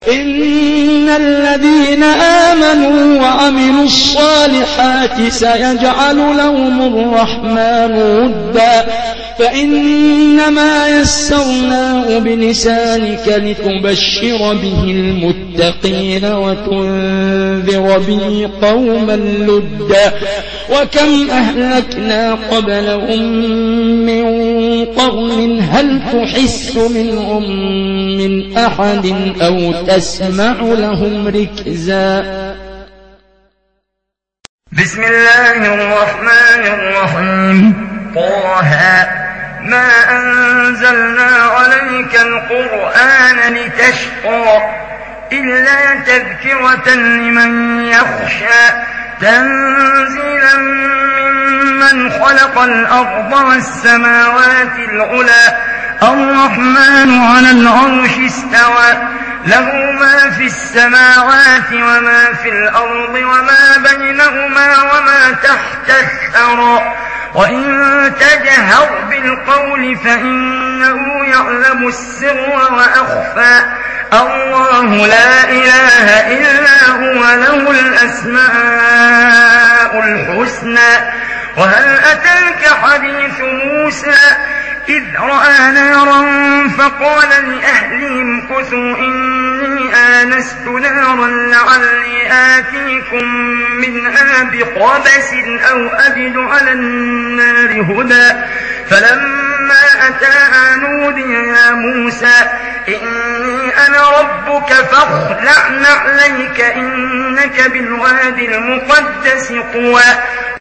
إن الذين آمنوا وعملوا الصالحات سيجعل لهم الرحمن ودا فإنما يسرناه بلسانك لتبشر به المتقين وتنذر به قوما لدا وكم أهلكنا قبلهم من قرن هل تحس منهم من أحد أو تسمع لهم ركزا. بسم الله الرحمن الرحيم. طه ما أنزلنا عليك القرآن لتشقى إلا تذكرة لمن يخشى تنزيلا ممن خلق الأرض والسماوات العلى الرحمن على العرش استوى له ما في السماوات وما في الأرض وما بينهما وما تحت الثرى وإن تجهر بالقول فإنه يعلم السر وأخفى الله لا إله إلا هو له الأسماء الحسنى. وهل أتاك حديث موسى إذ رأى نارا فقال لأهلهم كثوا إني آنست نارا لعلي آتيكم منها بقبس أو أجد على النار هدى فلما أتاها نودي يا موسى إني أنا ربك فاخلع نعليك إنك بالوادي المقدس طوى